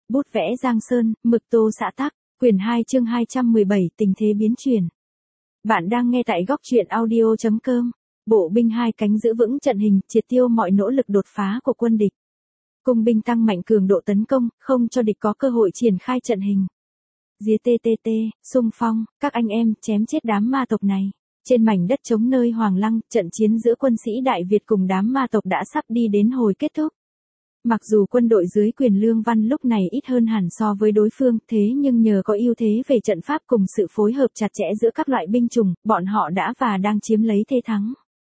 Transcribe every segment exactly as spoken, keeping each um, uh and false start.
Bút vẽ Giang Sơn, mực tô xã tắc, quyển hai chương hai trăm mười bảy tình thế biến chuyển. Bạn đang nghe tại góc truyện audio chấm com. Bộ binh hai cánh giữ vững trận hình, triệt tiêu mọi nỗ lực đột phá của quân địch. Cung binh tăng mạnh cường độ tấn công, không cho địch có cơ hội triển khai trận hình. Día tê tê tê, xung phong, các anh em, chém chết đám ma tộc này. Trên mảnh đất trống nơi Hoàng Lăng, trận chiến giữa quân sĩ Đại Việt cùng đám ma tộc đã sắp đi đến hồi kết thúc. Mặc dù quân đội dưới quyền Lương Văn lúc này ít hơn hẳn so với đối phương, thế nhưng nhờ có ưu thế về trận pháp cùng sự phối hợp chặt chẽ giữa các loại binh chủng, bọn họ đã và đang chiếm lấy thế thắng.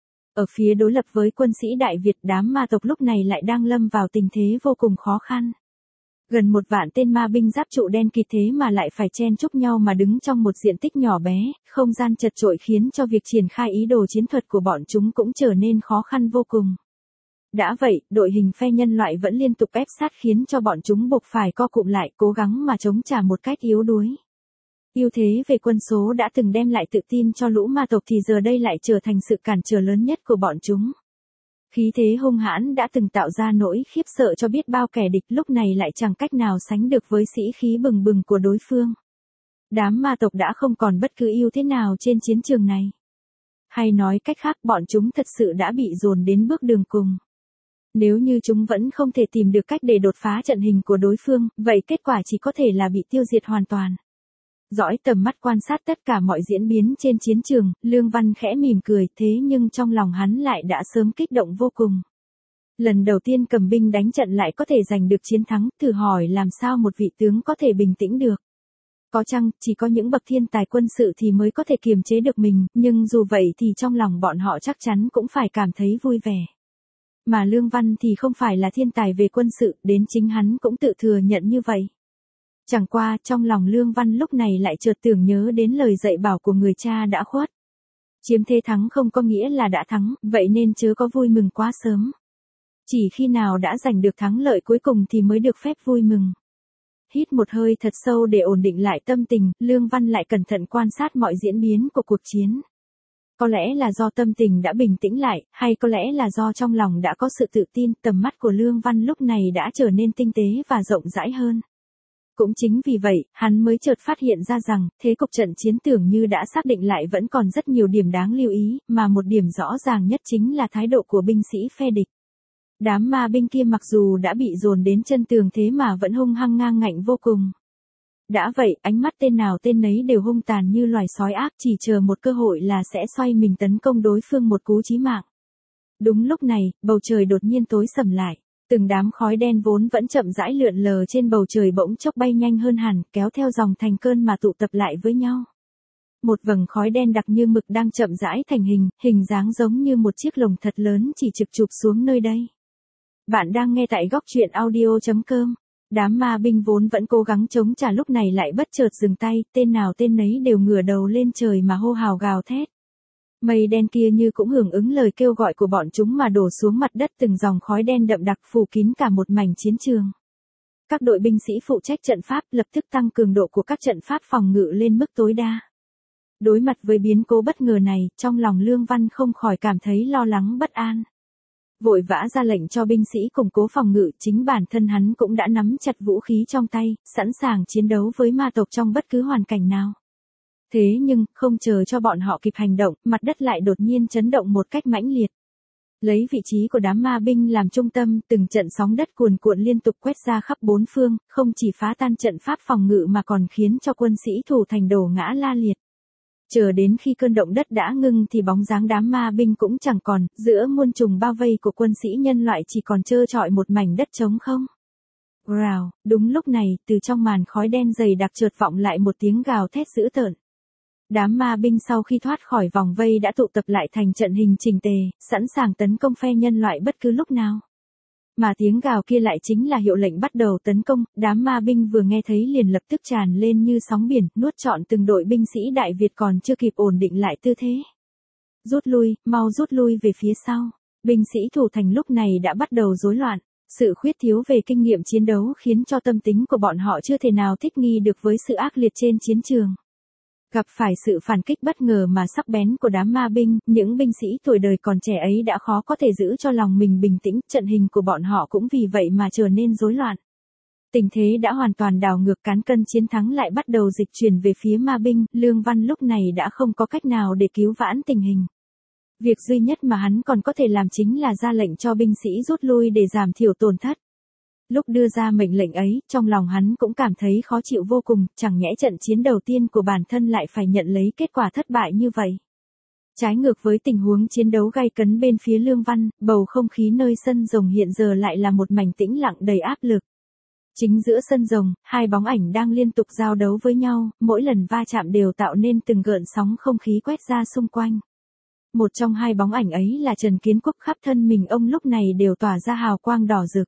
Ở phía đối lập với quân sĩ Đại Việt, đám ma tộc lúc này lại đang lâm vào tình thế vô cùng khó khăn. Gần một vạn tên ma binh giáp trụ đen kịt thế mà lại phải chen chúc nhau mà đứng trong một diện tích nhỏ bé, không gian chật chội khiến cho việc triển khai ý đồ chiến thuật của bọn chúng cũng trở nên khó khăn vô cùng. Đã vậy, đội hình phe nhân loại vẫn liên tục ép sát khiến cho bọn chúng buộc phải co cụm lại, cố gắng mà chống trả một cách yếu đuối. Ưu thế về quân số đã từng đem lại tự tin cho lũ ma tộc thì giờ đây lại trở thành sự cản trở lớn nhất của bọn chúng. Khí thế hung hãn đã từng tạo ra nỗi khiếp sợ cho biết bao kẻ địch lúc này lại chẳng cách nào sánh được với sĩ khí bừng bừng của đối phương. Đám ma tộc đã không còn bất cứ ưu thế nào trên chiến trường này. Hay nói cách khác, bọn chúng thật sự đã bị dồn đến bước đường cùng. Nếu như chúng vẫn không thể tìm được cách để đột phá trận hình của đối phương, vậy kết quả chỉ có thể là bị tiêu diệt hoàn toàn. Dõi tầm mắt quan sát tất cả mọi diễn biến trên chiến trường, Lương Văn khẽ mỉm cười, thế nhưng trong lòng hắn lại đã sớm kích động vô cùng. Lần đầu tiên cầm binh đánh trận lại có thể giành được chiến thắng, thử hỏi làm sao một vị tướng có thể bình tĩnh được. Có chăng, chỉ có những bậc thiên tài quân sự thì mới có thể kiềm chế được mình, nhưng dù vậy thì trong lòng bọn họ chắc chắn cũng phải cảm thấy vui vẻ. Mà Lương Văn thì không phải là thiên tài về quân sự, đến chính hắn cũng tự thừa nhận như vậy. Chẳng qua, trong lòng Lương Văn lúc này lại chợt tưởng nhớ đến lời dạy bảo của người cha đã khuất. Chiếm thế thắng không có nghĩa là đã thắng, vậy nên chớ có vui mừng quá sớm. Chỉ khi nào đã giành được thắng lợi cuối cùng thì mới được phép vui mừng. Hít một hơi thật sâu để ổn định lại tâm tình, Lương Văn lại cẩn thận quan sát mọi diễn biến của cuộc chiến. Có lẽ là do tâm tình đã bình tĩnh lại, hay có lẽ là do trong lòng đã có sự tự tin, tầm mắt của Lương Văn lúc này đã trở nên tinh tế và rộng rãi hơn. Cũng chính vì vậy, hắn mới chợt phát hiện ra rằng, thế cục trận chiến tưởng như đã xác định lại vẫn còn rất nhiều điểm đáng lưu ý, mà một điểm rõ ràng nhất chính là thái độ của binh sĩ phe địch. Đám ma binh kia mặc dù đã bị dồn đến chân tường thế mà vẫn hung hăng ngang ngạnh vô cùng. Đã vậy, ánh mắt tên nào tên nấy đều hung tàn như loài sói ác, chỉ chờ một cơ hội là sẽ xoay mình tấn công đối phương một cú chí mạng. Đúng lúc này, bầu trời đột nhiên tối sầm lại. Từng đám khói đen vốn vẫn chậm rãi lượn lờ trên bầu trời bỗng chốc bay nhanh hơn hẳn, kéo theo dòng thành cơn mà tụ tập lại với nhau. Một vầng khói đen đặc như mực đang chậm rãi thành hình, hình dáng giống như một chiếc lồng thật lớn chỉ trực chụp xuống nơi đây. Bạn đang nghe tại góc truyện audio chấm com. Đám ma binh vốn vẫn cố gắng chống trả lúc này lại bất chợt dừng tay, tên nào tên nấy đều ngửa đầu lên trời mà hô hào gào thét. Mây đen kia như cũng hưởng ứng lời kêu gọi của bọn chúng mà đổ xuống mặt đất, từng dòng khói đen đậm đặc phủ kín cả một mảnh chiến trường. Các đội binh sĩ phụ trách trận pháp lập tức tăng cường độ của các trận pháp phòng ngự lên mức tối đa. Đối mặt với biến cố bất ngờ này, trong lòng Lương Văn không khỏi cảm thấy lo lắng bất an. Vội vã ra lệnh cho binh sĩ củng cố phòng ngự, chính bản thân hắn cũng đã nắm chặt vũ khí trong tay, sẵn sàng chiến đấu với ma tộc trong bất cứ hoàn cảnh nào. Thế nhưng, không chờ cho bọn họ kịp hành động, mặt đất lại đột nhiên chấn động một cách mãnh liệt. Lấy vị trí của đám ma binh làm trung tâm, từng trận sóng đất cuồn cuộn liên tục quét ra khắp bốn phương, không chỉ phá tan trận pháp phòng ngự mà còn khiến cho quân sĩ thủ thành đổ ngã la liệt. Chờ đến khi cơn động đất đã ngưng thì bóng dáng đám ma binh cũng chẳng còn, giữa muôn trùng bao vây của quân sĩ nhân loại chỉ còn trơ trọi một mảnh đất trống không. Rào, đúng lúc này, từ trong màn khói đen dày đặc chợt vọng lại một tiếng gào thét dữ tợn. Đám ma binh sau khi thoát khỏi vòng vây đã tụ tập lại thành trận hình chỉnh tề, sẵn sàng tấn công phe nhân loại bất cứ lúc nào. Mà tiếng gào kia lại chính là hiệu lệnh bắt đầu tấn công, đám ma binh vừa nghe thấy liền lập tức tràn lên như sóng biển, nuốt trọn từng đội binh sĩ Đại Việt còn chưa kịp ổn định lại tư thế. Rút lui, mau rút lui về phía sau. Binh sĩ thủ thành lúc này đã bắt đầu rối loạn. Sự khuyết thiếu về kinh nghiệm chiến đấu khiến cho tâm tính của bọn họ chưa thể nào thích nghi được với sự ác liệt trên chiến trường. Gặp phải sự phản kích bất ngờ mà sắc bén của đám ma binh, những binh sĩ tuổi đời còn trẻ ấy đã khó có thể giữ cho lòng mình bình tĩnh, trận hình của bọn họ cũng vì vậy mà trở nên rối loạn. Tình thế đã hoàn toàn đảo ngược, cán cân chiến thắng lại bắt đầu dịch chuyển về phía ma binh, Lương Văn lúc này đã không có cách nào để cứu vãn tình hình. Việc duy nhất mà hắn còn có thể làm chính là ra lệnh cho binh sĩ rút lui để giảm thiểu tổn thất. Lúc đưa ra mệnh lệnh ấy, trong lòng hắn cũng cảm thấy khó chịu vô cùng, chẳng nhẽ trận chiến đầu tiên của bản thân lại phải nhận lấy kết quả thất bại như vậy. Trái ngược với tình huống chiến đấu gay cấn bên phía Lương Văn, bầu không khí nơi sân rồng hiện giờ lại là một mảnh tĩnh lặng đầy áp lực. Chính giữa sân rồng, hai bóng ảnh đang liên tục giao đấu với nhau, mỗi lần va chạm đều tạo nên từng gợn sóng không khí quét ra xung quanh. Một trong hai bóng ảnh ấy là Trần Kiến Quốc, khắp thân mình ông lúc này đều tỏa ra hào quang đỏ rực.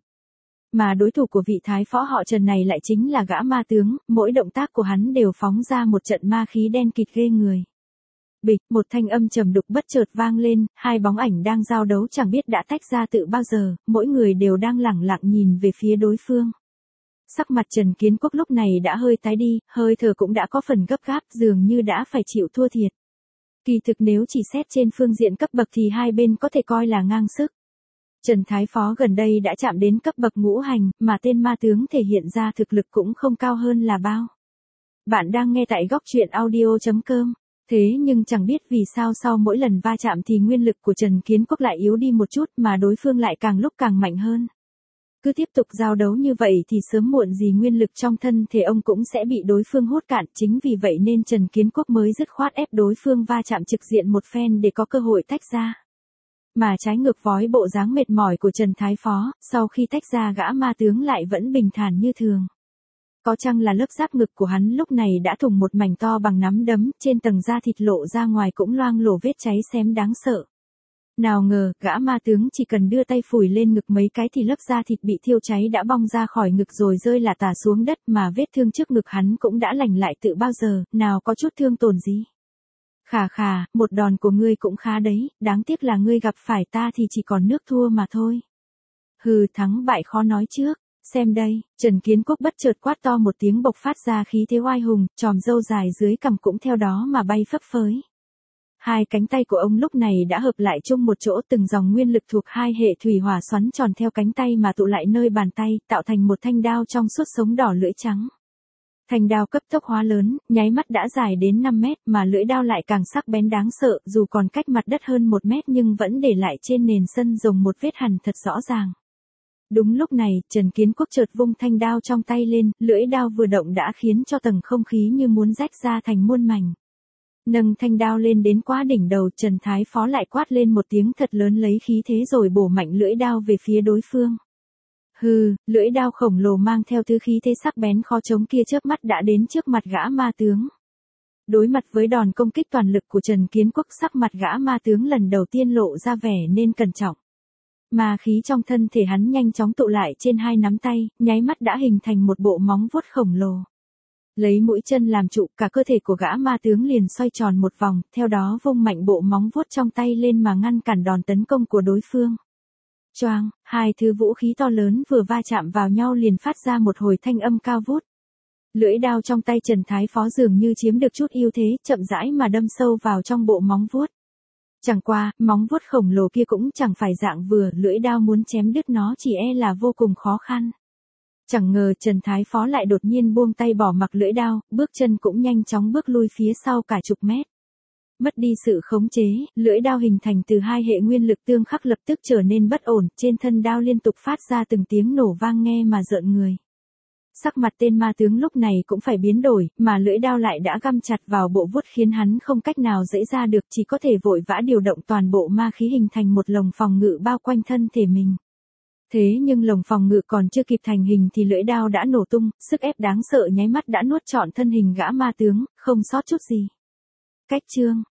Mà đối thủ của vị thái phó họ Trần này lại chính là gã ma tướng, mỗi động tác của hắn đều phóng ra một trận ma khí đen kịt ghê người. Bịch, một thanh âm trầm đục bất chợt vang lên, hai bóng ảnh đang giao đấu chẳng biết đã tách ra từ bao giờ, mỗi người đều đang lẳng lặng nhìn về phía đối phương. Sắc mặt Trần Kiến Quốc lúc này đã hơi tái đi, hơi thở cũng đã có phần gấp gáp, dường như đã phải chịu thua thiệt. Kỳ thực nếu chỉ xét trên phương diện cấp bậc thì hai bên có thể coi là ngang sức. Trần Thái Phó gần đây đã chạm đến cấp bậc ngũ hành, mà tên ma tướng thể hiện ra thực lực cũng không cao hơn là bao. Bạn đang nghe tại góc truyện audio chấm com. Thế nhưng chẳng biết vì sao sau mỗi lần va chạm thì nguyên lực của Trần Kiến Quốc lại yếu đi một chút mà đối phương lại càng lúc càng mạnh hơn. Cứ tiếp tục giao đấu như vậy thì sớm muộn gì nguyên lực trong thân thể ông cũng sẽ bị đối phương hút cạn, chính vì vậy nên Trần Kiến Quốc mới dứt khoát ép đối phương va chạm trực diện một phen để có cơ hội tách ra. Mà trái ngược với bộ dáng mệt mỏi của Trần Thái Phó, sau khi tách ra gã ma tướng lại vẫn bình thản như thường. Có chăng là lớp giáp ngực của hắn lúc này đã thủng một mảnh to bằng nắm đấm, trên tầng da thịt lộ ra ngoài cũng loang lổ vết cháy xém đáng sợ. Nào ngờ, gã ma tướng chỉ cần đưa tay phủi lên ngực mấy cái thì lớp da thịt bị thiêu cháy đã bong ra khỏi ngực rồi rơi lả tả xuống đất, mà vết thương trước ngực hắn cũng đã lành lại từ bao giờ, nào có chút thương tổn gì. Khà khà, một đòn của ngươi cũng khá đấy, đáng tiếc là ngươi gặp phải ta thì chỉ còn nước thua mà thôi. Hừ, thắng bại khó nói trước. Xem đây, Trần Kiến Quốc bất chợt quát to một tiếng, bộc phát ra khí thế oai hùng, chòm râu dài dưới cằm cũng theo đó mà bay phấp phới. Hai cánh tay của ông lúc này đã hợp lại chung một chỗ, từng dòng nguyên lực thuộc hai hệ thủy hỏa xoắn tròn theo cánh tay mà tụ lại nơi bàn tay, tạo thành một thanh đao trong suốt sống đỏ lưỡi trắng. Thanh đao cấp tốc hóa lớn, nháy mắt đã dài đến năm mét, mà lưỡi đao lại càng sắc bén đáng sợ, dù còn cách mặt đất hơn một mét nhưng vẫn để lại trên nền sân rồng một vết hằn thật rõ ràng. Đúng lúc này, Trần Kiến Quốc chợt vung thanh đao trong tay lên, lưỡi đao vừa động đã khiến cho tầng không khí như muốn rách ra thành muôn mảnh. Nâng thanh đao lên đến quá đỉnh đầu, Trần Thái Phó lại quát lên một tiếng thật lớn lấy khí thế rồi bổ mạnh lưỡi đao về phía đối phương. Hừ, lưỡi đao khổng lồ mang theo thứ khí thế sắc bén khó chống kia chớp mắt đã đến trước mặt gã ma tướng. Đối mặt với đòn công kích toàn lực của Trần Kiến Quốc, sắc mặt gã ma tướng lần đầu tiên lộ ra vẻ nên cẩn trọng. Ma khí trong thân thể hắn nhanh chóng tụ lại trên hai nắm tay, nháy mắt đã hình thành một bộ móng vuốt khổng lồ. Lấy mũi chân làm trụ, cả cơ thể của gã ma tướng liền xoay tròn một vòng, theo đó vung mạnh bộ móng vuốt trong tay lên mà ngăn cản đòn tấn công của đối phương. Choang, hai thứ vũ khí to lớn vừa va chạm vào nhau liền phát ra một hồi thanh âm cao vút. Lưỡi đao trong tay Trần Thái Phó dường như chiếm được chút ưu thế, chậm rãi mà đâm sâu vào trong bộ móng vuốt. Chẳng qua, móng vuốt khổng lồ kia cũng chẳng phải dạng vừa, lưỡi đao muốn chém đứt nó chỉ e là vô cùng khó khăn. Chẳng ngờ Trần Thái Phó lại đột nhiên buông tay bỏ mặc lưỡi đao, bước chân cũng nhanh chóng bước lui phía sau cả chục mét. Mất đi sự khống chế, lưỡi đao hình thành từ hai hệ nguyên lực tương khắc lập tức trở nên bất ổn, trên thân đao liên tục phát ra từng tiếng nổ vang nghe mà rợn người. Sắc mặt tên ma tướng lúc này cũng phải biến đổi, mà lưỡi đao lại đã găm chặt vào bộ vuốt khiến hắn không cách nào dễ ra được, chỉ có thể vội vã điều động toàn bộ ma khí hình thành một lồng phòng ngự bao quanh thân thể mình. Thế nhưng lồng phòng ngự còn chưa kịp thành hình thì lưỡi đao đã nổ tung, sức ép đáng sợ nháy mắt đã nuốt trọn thân hình gã ma tướng, không sót chút gì. Cách chương,